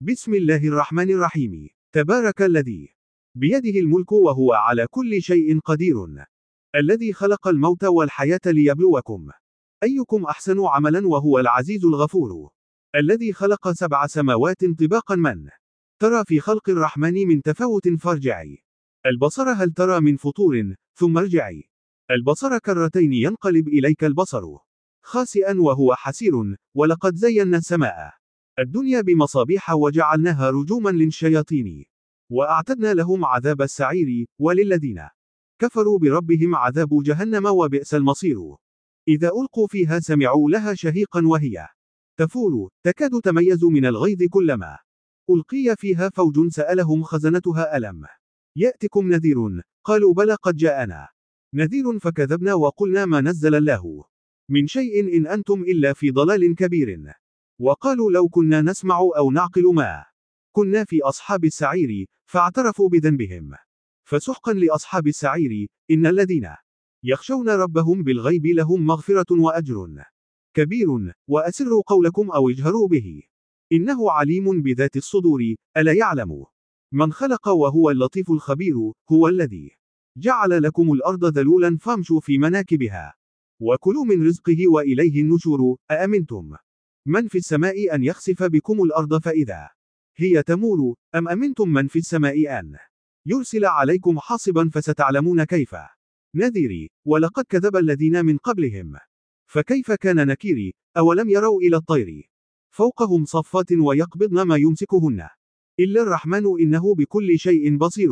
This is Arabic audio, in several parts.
بسم الله الرحمن الرحيم. تبارك الذي بيده الملك وهو على كل شيء قدير، الذي خلق الموت والحياة ليبلوكم أيكم أحسن عملا وهو العزيز الغفور، الذي خلق 7 سماوات طباقا. من ترى في خلق الرحمن من تفاوت فارجعي البصر هل ترى من فطور ثم ارجعي البصر كرتين ينقلب إليك البصر خاسئا وهو حسير. ولقد زينا السماء الدنيا بمصابيح وجعلناها رجوما للشياطين وأعتدنا لهم عذاب السعير، وللذين كفروا بربهم عذاب جهنم وبئس المصير. إذا ألقوا فيها سمعوا لها شهيقا وهي تفور تكاد تميز من الغيظ كلما ألقي فيها فوج سألهم خزنتها ألم يأتكم نذير قالوا بلى قد جاءنا نذير فكذبنا وقلنا ما نزل الله من شيء إن أنتم إلا في ضلال كبير. وقالوا لو كنا نسمع أو نعقل ما كنا في أصحاب السعير فاعترفوا بذنبهم فسحقا لأصحاب السعير. إن الذين يخشون ربهم بالغيب لهم مغفرة وأجر كبير. وأسروا قولكم أو اجهروا به إنه عليم بذات الصدور. ألا يعلم من خلق وهو اللطيف الخبير. هو الذي جعل لكم الأرض ذلولا فامشوا في مناكبها وكلوا من رزقه وإليه النشور. أأمنتم من في السماء أن يخسف بكم الأرض فإذا هي تمور أم أمنتم من في السماء أن يرسل عليكم حاصبا فستعلمون كيف نذيري. ولقد كذب الذين من قبلهم فكيف كان نكيري. أولم يروا إلى الطير فوقهم صفات ويقبضن ما يمسكهن إلا الرحمن إنه بكل شيء بصير.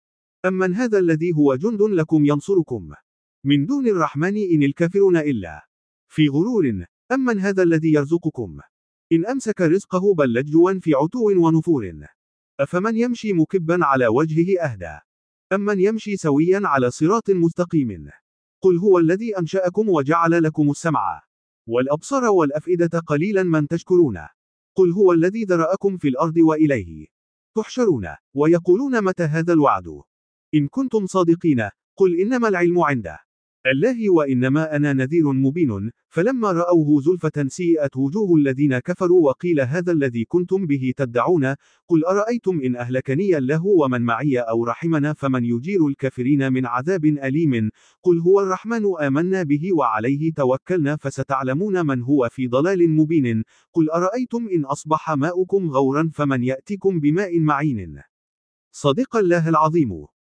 أمن هذا الذي هو جند لكم ينصركم من دون الرحمن إن الكافرون إلا في غرور. أمن هذا الذي يرزقكم إن أمسك رزقه بل لجوا في عتو ونفور. أفمن يمشي مكبا على وجهه أهدى أمن يمشي سويا على صراط مستقيم. قل هو الذي أنشأكم وجعل لكم السمع والأبصار والأفئدة قليلا من تشكرون. قل هو الذي ذرأكم في الأرض وإليه تحشرون. ويقولون متى هذا الوعد إن كنتم صادقين. قل إنما العلم عنده الله وإنما أنا نذير مبين. فلما رأوه زلفة سيئت وجوه الذين كفروا وقيل هذا الذي كنتم به تدعون. قل أرأيتم إن أهلكني الله ومن معي أو رحمنا فمن يجير الكافرين من عذاب أليم. قل هو الرحمن آمنا به وعليه توكلنا فستعلمون من هو في ضلال مبين. قل أرأيتم إن أصبح ماؤكم غورا فمن يأتيكم بماء معين. صدق الله العظيم.